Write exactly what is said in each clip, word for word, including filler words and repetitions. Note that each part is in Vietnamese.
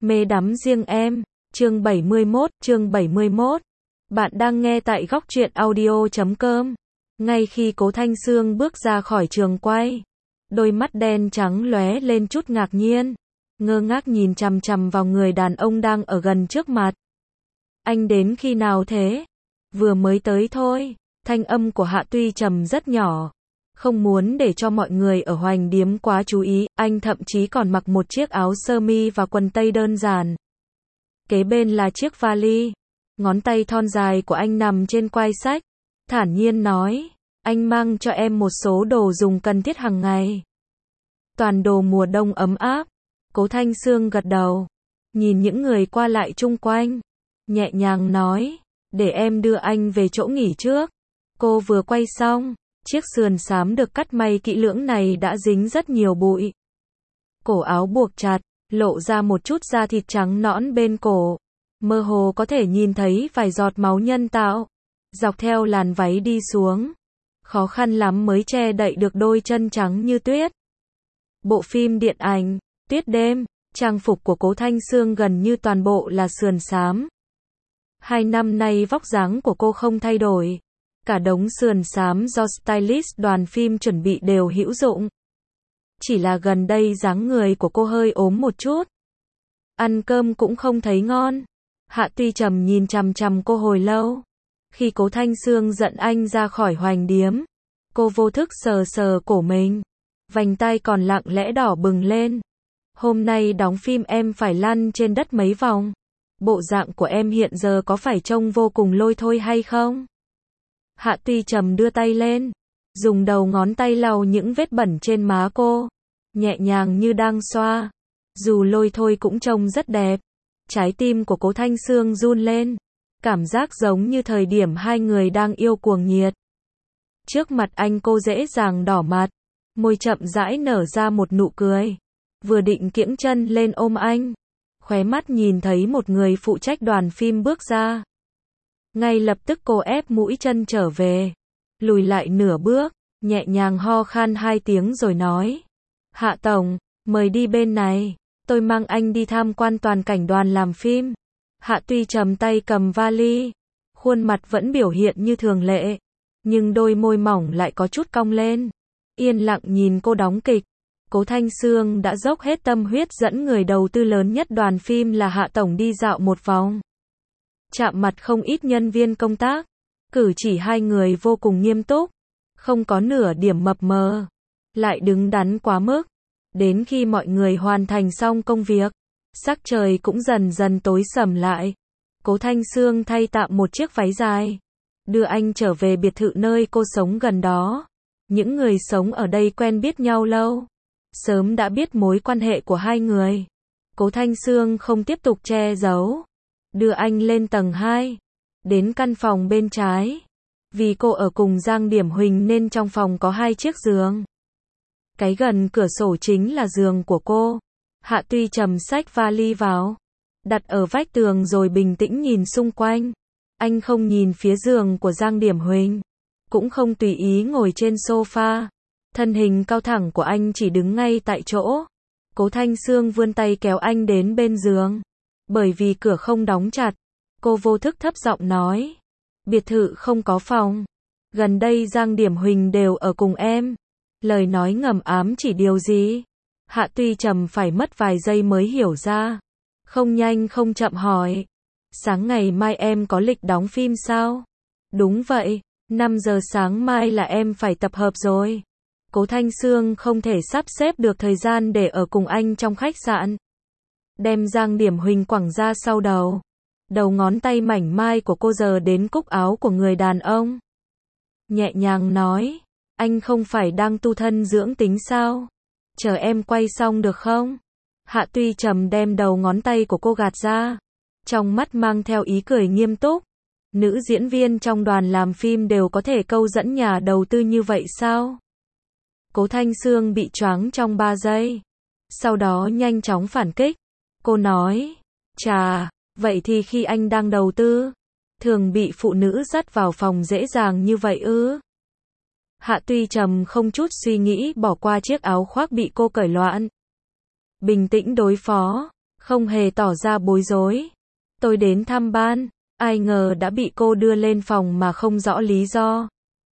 Mê đắm riêng em, chương bảy mươi mốt, chương bảy mươi mốt. Bạn đang nghe tại góc truyện audio chấm com. Ngay khi Cố Thanh Sương bước ra khỏi trường quay, đôi mắt đen trắng lóe lên chút ngạc nhiên, ngơ ngác nhìn chằm chằm vào người đàn ông đang ở gần trước mặt. Anh đến khi nào thế? Vừa mới tới thôi. Thanh âm của Hạ Tuy trầm rất nhỏ. Không muốn để cho mọi người ở Hoành Điếm quá chú ý, anh thậm chí còn mặc một chiếc áo sơ mi và quần tây đơn giản. Kế bên là chiếc vali. Ngón tay thon dài của anh nằm trên quai sách. Thản nhiên nói, anh mang cho em một số đồ dùng cần thiết hàng ngày. Toàn đồ mùa đông ấm áp. Cố Thanh Sương gật đầu. Nhìn những người qua lại chung quanh. Nhẹ nhàng nói, để em đưa anh về chỗ nghỉ trước. Cô vừa quay xong. Chiếc sườn xám được cắt may kỹ lưỡng này đã dính rất nhiều bụi. Cổ áo buộc chặt, lộ ra một chút da thịt trắng nõn bên cổ. Mơ hồ có thể nhìn thấy vài giọt máu nhân tạo. Dọc theo làn váy đi xuống. Khó khăn lắm mới che đậy được đôi chân trắng như tuyết. Bộ phim điện ảnh, Tuyết đêm, trang phục của Cố Thanh Sương gần như toàn bộ là sườn xám. Hai năm nay vóc dáng của cô không thay đổi. Cả đống sườn xám do stylist đoàn phim chuẩn bị đều hữu dụng. Chỉ là gần đây dáng người của cô hơi ốm một chút. Ăn cơm cũng không thấy ngon. Hạ Tuy trầm nhìn chằm chằm cô hồi lâu. Khi Cố Thanh Sương giận anh ra khỏi Hoành Điếm, cô vô thức sờ sờ cổ mình. Vành tai còn lặng lẽ đỏ bừng lên. Hôm nay đóng phim em phải lăn trên đất mấy vòng. Bộ dạng của em hiện giờ có phải trông vô cùng lôi thôi hay không? Hạ Tuy trầm đưa tay lên, dùng đầu ngón tay lau những vết bẩn trên má cô, nhẹ nhàng như đang xoa. Dù lôi thôi cũng trông rất đẹp. Trái tim của Cố Thanh Sương run lên, cảm giác giống như thời điểm hai người đang yêu cuồng nhiệt. Trước mặt anh cô dễ dàng đỏ mặt, môi chậm rãi nở ra một nụ cười. Vừa định kiễng chân lên ôm anh, khóe mắt nhìn thấy một người phụ trách đoàn phim bước ra. Ngay lập tức cô ép mũi chân trở về, lùi lại nửa bước, nhẹ nhàng ho khan hai tiếng rồi nói. Hạ Tổng, mời đi bên này, tôi mang anh đi tham quan toàn cảnh đoàn làm phim. Hạ Tuy trầm tay cầm vali, khuôn mặt vẫn biểu hiện như thường lệ, nhưng đôi môi mỏng lại có chút cong lên, yên lặng nhìn cô đóng kịch. Cố Thanh Sương đã dốc hết tâm huyết dẫn người đầu tư lớn nhất đoàn phim là Hạ Tổng đi dạo một vòng. Chạm mặt không ít nhân viên công tác, cử chỉ hai người vô cùng nghiêm túc, không có nửa điểm mập mờ, lại đứng đắn quá mức. Đến khi mọi người hoàn thành xong công việc, sắc trời cũng dần dần tối sầm lại. Cố Thanh Sương thay tạm một chiếc váy dài, đưa anh trở về biệt thự nơi cô sống gần đó. Những người sống ở đây quen biết nhau lâu, sớm đã biết mối quan hệ của hai người. Cố Thanh Sương không tiếp tục che giấu, đưa anh lên tầng hai, đến căn phòng bên trái. Vì cô ở cùng Giang Điểm Huỳnh nên trong phòng có hai chiếc giường. Cái gần cửa sổ chính là giường của cô. Hạ Tuy trầm xách vali vào, đặt ở vách tường rồi bình tĩnh nhìn xung quanh. Anh không nhìn phía giường của Giang Điểm Huỳnh, cũng không tùy ý ngồi trên sofa. Thân hình cao thẳng của anh chỉ đứng ngay tại chỗ. Cố Thanh Sương vươn tay kéo anh đến bên giường. Bởi vì cửa không đóng chặt, cô vô thức thấp giọng nói. Biệt thự không có phòng. Gần đây Giang Điểm Huỳnh đều ở cùng em. Lời nói ngầm ám chỉ điều gì? Hạ Tuy trầm phải mất vài giây mới hiểu ra. Không nhanh không chậm hỏi. Sáng ngày mai em có lịch đóng phim sao? Đúng vậy, năm giờ sáng mai là em phải tập hợp rồi. Cố Thanh Sương không thể sắp xếp được thời gian để ở cùng anh trong khách sạn. Đem Giang Điểm Huỳnh quẳng ra sau đầu. Đầu ngón tay mảnh mai của cô giờ đến cúc áo của người đàn ông. Nhẹ nhàng nói, anh không phải đang tu thân dưỡng tính sao? Chờ em quay xong được không? Hạ Tuy trầm đem đầu ngón tay của cô gạt ra, trong mắt mang theo ý cười nghiêm túc. Nữ diễn viên trong đoàn làm phim đều có thể câu dẫn nhà đầu tư như vậy sao? Cố Thanh Sương bị choáng trong ba giây. Sau đó nhanh chóng phản kích. Cô nói, chà, vậy thì khi anh đang đầu tư, thường bị phụ nữ dắt vào phòng dễ dàng như vậy ư? Hạ Tuy trầm không chút suy nghĩ bỏ qua chiếc áo khoác bị cô cởi loạn. Bình tĩnh đối phó, không hề tỏ ra bối rối. Tôi đến thăm ban, ai ngờ đã bị cô đưa lên phòng mà không rõ lý do.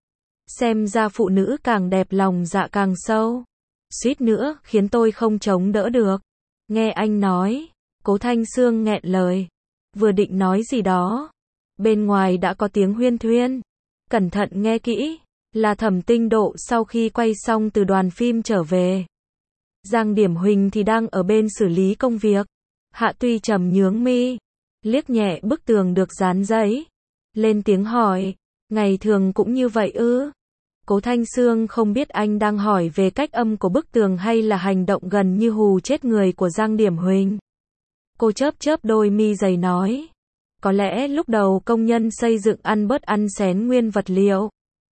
Xem ra phụ nữ càng đẹp lòng dạ càng sâu. Suýt nữa khiến tôi không chống đỡ được. Nghe anh nói, Cố Thanh Sương nghẹn lời. Vừa định nói gì đó. Bên ngoài đã có tiếng huyên thuyên. Cẩn thận nghe kỹ, là Thẩm Tinh Độ sau khi quay xong từ đoàn phim trở về. Giang Điểm Huỳnh thì đang ở bên xử lý công việc. Hạ Tuy Trầm nhướng mi, liếc nhẹ bức tường được dán giấy. Lên tiếng hỏi, ngày thường cũng như vậy ư? Cố Thanh Sương không biết anh đang hỏi về cách âm của bức tường hay là hành động gần như hù chết người của Giang Điểm Huỳnh. Cô chớp chớp đôi mi dày nói. Có lẽ lúc đầu công nhân xây dựng ăn bớt ăn xén nguyên vật liệu.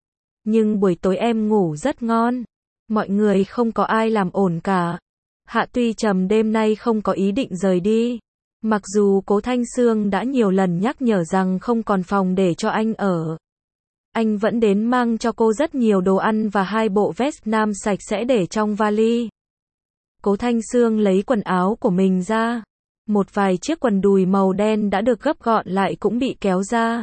Nhưng buổi tối em ngủ rất ngon. Mọi người không có ai làm ổn cả. Hạ Tuy Trầm đêm nay không có ý định rời đi. Mặc dù Cố Thanh Sương đã nhiều lần nhắc nhở rằng không còn phòng để cho anh ở. Anh vẫn đến mang cho cô rất nhiều đồ ăn và hai bộ vest nam sạch sẽ để trong vali. Cố Thanh Sương lấy quần áo của mình ra. Một vài chiếc quần đùi màu đen đã được gấp gọn lại cũng bị kéo ra.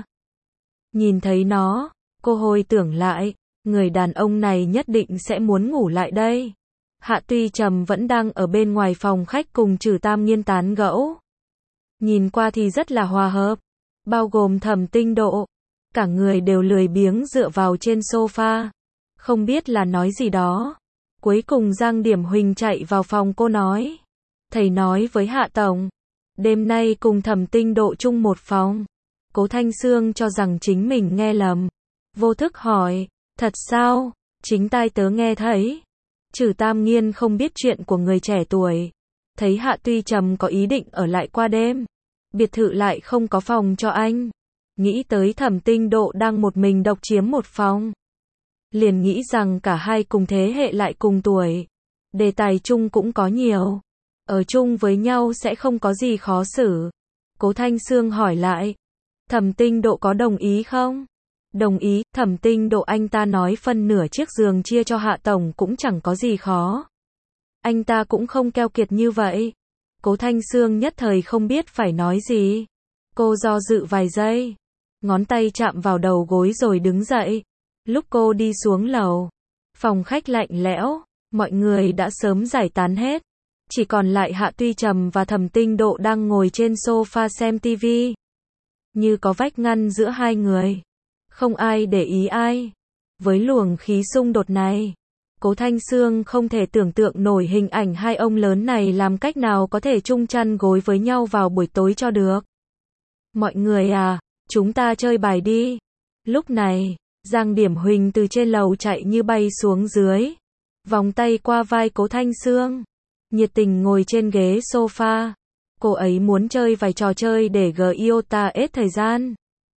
Nhìn thấy nó, cô hồi tưởng lại, người đàn ông này nhất định sẽ muốn ngủ lại đây. Hạ Tuy Trầm vẫn đang ở bên ngoài phòng khách cùng Trử Tam Nghiên tán gẫu. Nhìn qua thì rất là hòa hợp, bao gồm Thẩm Tinh Độ. Cả người đều lười biếng dựa vào trên sofa, không biết là nói gì đó. Cuối cùng Giang Điểm Huỳnh chạy vào phòng cô nói. Thầy nói với Hạ Tổng, đêm nay cùng Thẩm Tinh Độ chung một phòng. Cố Thanh Sương cho rằng chính mình nghe lầm. Vô thức hỏi, thật sao? Chính tai tớ nghe thấy. Trử Tam Nghiên không biết chuyện của người trẻ tuổi. Thấy Hạ Tuy Trầm có ý định ở lại qua đêm. Biệt thự lại không có phòng cho anh. Nghĩ tới Thẩm Tinh Độ đang một mình độc chiếm một phòng. Liền nghĩ rằng cả hai cùng thế hệ lại cùng tuổi. Đề tài chung cũng có nhiều. Ở chung với nhau sẽ không có gì khó xử. Cố Thanh Sương hỏi lại. Thẩm Tinh Độ có đồng ý không? Đồng ý, Thẩm Tinh Độ anh ta nói phân nửa chiếc giường chia cho Hạ Tổng cũng chẳng có gì khó. Anh ta cũng không keo kiệt như vậy. Cố Thanh Sương nhất thời không biết phải nói gì. Cô do dự vài giây. Ngón tay chạm vào đầu gối rồi đứng dậy. Lúc cô đi xuống lầu, phòng khách lạnh lẽo, mọi người đã sớm giải tán hết. Chỉ còn lại Hạ Tuy Trầm và Thẩm Tinh Độ đang ngồi trên sofa xem tivi. Như có vách ngăn giữa hai người. Không ai để ý ai. Với luồng khí xung đột này, Cố Thanh Sương không thể tưởng tượng nổi hình ảnh hai ông lớn này làm cách nào có thể chung chăn gối với nhau vào buổi tối cho được. Mọi người à, chúng ta chơi bài đi. Lúc này, Giang Điểm Huỳnh từ trên lầu chạy như bay xuống dưới. Vòng tay qua vai Cố Thanh Sương. Nhiệt tình ngồi trên ghế sofa. Cô ấy muốn chơi vài trò chơi để gờ iota ết thời gian.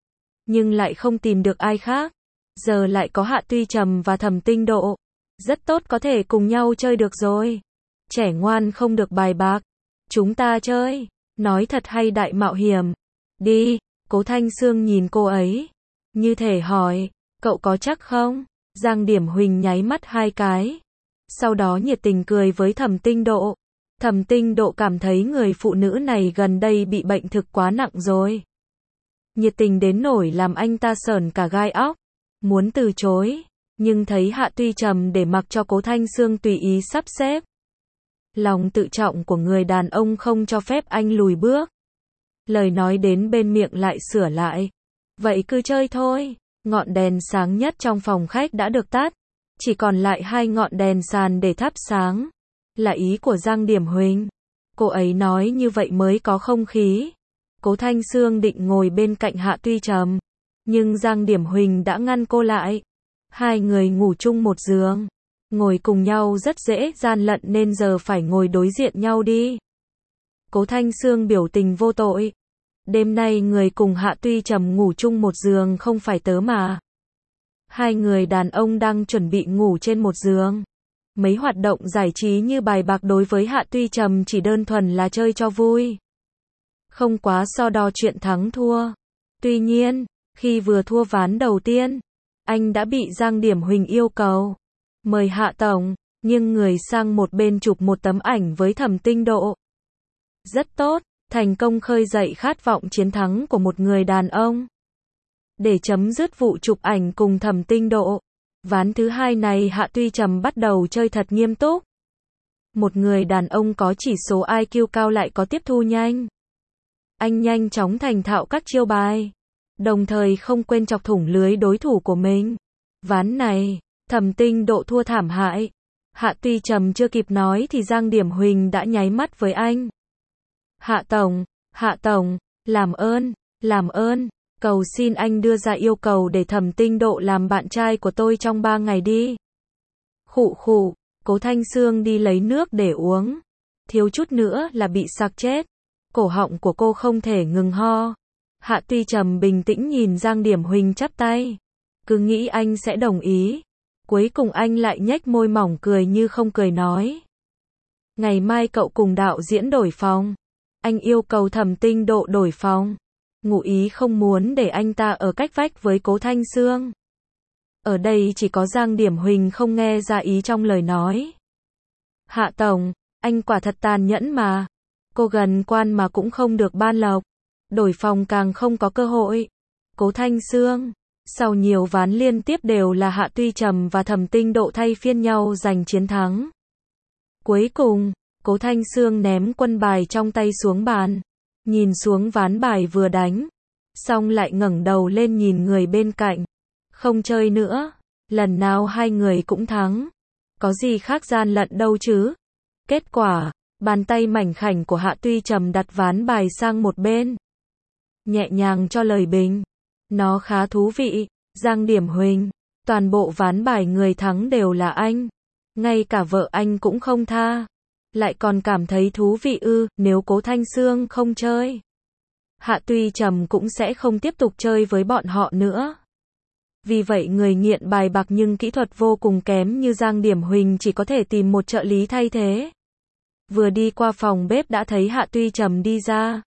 Nhưng lại không tìm được ai khác. Giờ lại có Hạ Tuy Trầm và Thẩm Tinh Độ. Rất tốt có thể cùng nhau chơi được rồi. Trẻ ngoan không được bài bạc. Chúng ta chơi. Nói thật hay đại mạo hiểm. Đi. Cố Thanh Sương nhìn cô ấy. Như thể hỏi. Cậu có chắc không? Giang Điểm Huỳnh nháy mắt hai cái. Sau đó nhiệt tình cười với Thẩm Tinh Độ. Thẩm Tinh Độ cảm thấy người phụ nữ này gần đây bị bệnh thực quá nặng rồi. Nhiệt tình đến nổi làm anh ta sởn cả gai óc. Muốn từ chối. Nhưng thấy Hạ Tuy Trầm để mặc cho Cố Thanh Sương tùy ý sắp xếp. Lòng tự trọng của người đàn ông không cho phép anh lùi bước. Lời nói đến bên miệng lại sửa lại. Vậy cứ chơi thôi. Ngọn đèn sáng nhất trong phòng khách đã được tắt. Chỉ còn lại hai ngọn đèn sàn để thắp sáng. Là ý của Giang Điểm Huỳnh. Cô ấy nói như vậy mới có không khí. Cố Thanh Sương định ngồi bên cạnh Hạ Tuy Trầm. Nhưng Giang Điểm Huỳnh đã ngăn cô lại. Hai người ngủ chung một giường. Ngồi cùng nhau rất dễ gian lận nên giờ phải ngồi đối diện nhau đi. Cố Thanh Sương biểu tình vô tội. Đêm nay người cùng Hạ Tuy Trầm ngủ chung một giường không phải tớ mà. Hai người đàn ông đang chuẩn bị ngủ trên một giường. Mấy hoạt động giải trí như bài bạc đối với Hạ Tuy Trầm chỉ đơn thuần là chơi cho vui. Không quá so đo chuyện thắng thua. Tuy nhiên, khi vừa thua ván đầu tiên, anh đã bị Giang Điểm Huỳnh yêu cầu. Mời Hạ Tổng, nghiêng người sang một bên chụp một tấm ảnh với Thẩm Tinh Độ. Rất tốt, thành công khơi dậy khát vọng chiến thắng của một người đàn ông. Để chấm dứt vụ chụp ảnh cùng Thẩm Tinh Độ, ván thứ hai này Hạ Tuy Trầm bắt đầu chơi thật nghiêm túc. Một người đàn ông có chỉ số i kiu cao lại có tiếp thu nhanh. Anh nhanh chóng thành thạo các chiêu bài, đồng thời không quên chọc thủng lưới đối thủ của mình. Ván này, Thẩm Tinh Độ thua thảm hại. Hạ Tuy Trầm chưa kịp nói thì Giang Điểm Huỳnh đã nháy mắt với anh. Hạ Tổng, Hạ Tổng, làm ơn, làm ơn, cầu xin anh đưa ra yêu cầu để Thẩm Tinh Độ làm bạn trai của tôi trong ba ngày đi. Khụ khụ, Cố Thanh Sương đi lấy nước để uống. Thiếu chút nữa là bị sặc chết. Cổ họng của cô không thể ngừng ho. Hạ Tuy Trầm bình tĩnh nhìn Giang Điểm Huỳnh chắp tay. Cứ nghĩ anh sẽ đồng ý. Cuối cùng anh lại nhếch môi mỏng cười như không cười nói. Ngày mai cậu cùng đạo diễn đổi phòng. Anh yêu cầu Thẩm Tinh Độ đổi phòng. Ngụ ý không muốn để anh ta ở cách vách với Cố Thanh Sương. Ở đây chỉ có Giang Điểm Huỳnh không nghe ra ý trong lời nói. Hạ Tổng, anh quả thật tàn nhẫn mà. Cô gần quan mà cũng không được ban lộc. Đổi phòng càng không có cơ hội. Cố Thanh Sương. Sau nhiều ván liên tiếp đều là Hạ Tuy Trầm và Thẩm Tinh Độ thay phiên nhau giành chiến thắng. Cuối cùng, Cố Thanh Sương ném quân bài trong tay xuống bàn. Nhìn xuống ván bài vừa đánh. Xong lại ngẩng đầu lên nhìn người bên cạnh. Không chơi nữa. Lần nào hai người cũng thắng. Có gì khác gian lận đâu chứ. Kết quả, bàn tay mảnh khảnh của Hạ Tuy Trầm đặt ván bài sang một bên. Nhẹ nhàng cho lời bình. Nó khá thú vị, Giang Điểm Huỳnh. Toàn bộ ván bài người thắng đều là anh. Ngay cả vợ anh cũng không tha. Lại còn cảm thấy thú vị ư, nếu Cố Thanh Sương không chơi. Hạ Tuy Trầm cũng sẽ không tiếp tục chơi với bọn họ nữa. Vì vậy người nghiện bài bạc nhưng kỹ thuật vô cùng kém như Giang Điểm Huỳnh chỉ có thể tìm một trợ lý thay thế. Vừa đi qua phòng bếp đã thấy Hạ Tuy Trầm đi ra.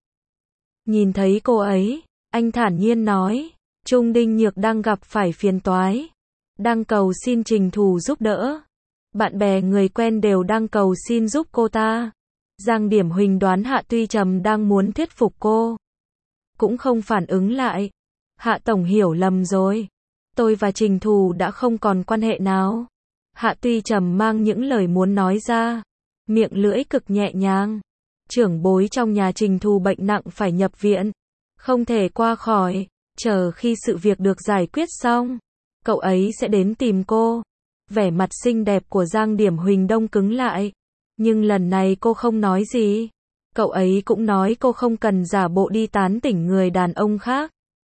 Nhìn thấy cô ấy, anh thản nhiên nói, Trung Đinh Nhược đang gặp phải phiền toái. Đang cầu xin Trình Thù giúp đỡ. Bạn bè người quen đều đang cầu xin giúp cô ta. Giang Điểm Huỳnh đoán Hạ Tuy Trầm đang muốn thuyết phục cô. Cũng không phản ứng lại. Hạ Tổng hiểu lầm rồi. Tôi và Trình Thù đã không còn quan hệ nào. Hạ Tuy Trầm mang những lời muốn nói ra. Miệng lưỡi cực nhẹ nhàng. Trưởng bối trong nhà Trình Thù bệnh nặng phải nhập viện. Không thể qua khỏi. Chờ khi sự việc được giải quyết xong, cậu ấy sẽ đến tìm cô. Vẻ mặt xinh đẹp của Giang Điểm Huỳnh đông cứng lại. Nhưng lần này cô không nói gì. Cậu ấy cũng nói cô không cần giả bộ đi tán tỉnh người đàn ông khác.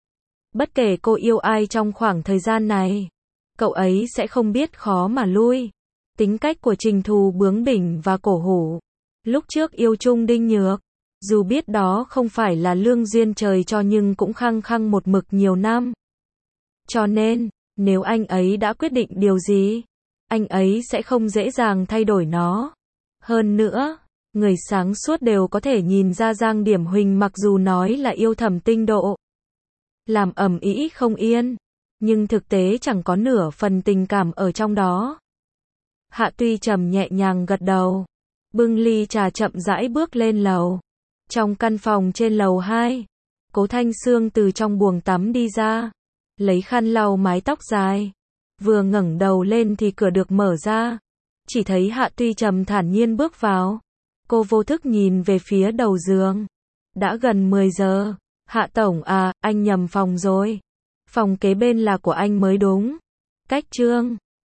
Bất kể cô yêu ai trong khoảng thời gian này, cậu ấy sẽ không biết khó mà lui. Tính cách của Trình Thù bướng bỉnh và cổ hủ. Lúc trước yêu Trung Đinh Nhược, dù biết đó không phải là lương duyên trời cho nhưng cũng khăng khăng một mực nhiều năm. Cho nên, nếu anh ấy đã quyết định điều gì, anh ấy sẽ không dễ dàng thay đổi nó. Hơn nữa, người sáng suốt đều có thể nhìn ra Giang Điểm Huỳnh mặc dù nói là yêu Thẩm Tinh Độ, làm ầm ĩ không yên, nhưng thực tế chẳng có nửa phần tình cảm ở trong đó. Hạ Tuy Trầm nhẹ nhàng gật đầu, bưng ly trà chậm rãi bước lên lầu. Trong căn phòng trên lầu hai, Cố Thanh Sương từ trong buồng tắm đi ra, lấy khăn lau mái tóc dài. Vừa ngẩng đầu lên thì cửa được mở ra. Chỉ thấy Hạ Tuy Trầm thản nhiên bước vào. Cô vô thức nhìn về phía đầu giường. Đã gần mười giờ. Hạ Tổng à, anh nhầm phòng rồi. Phòng kế bên là của anh mới đúng. Cách Trương.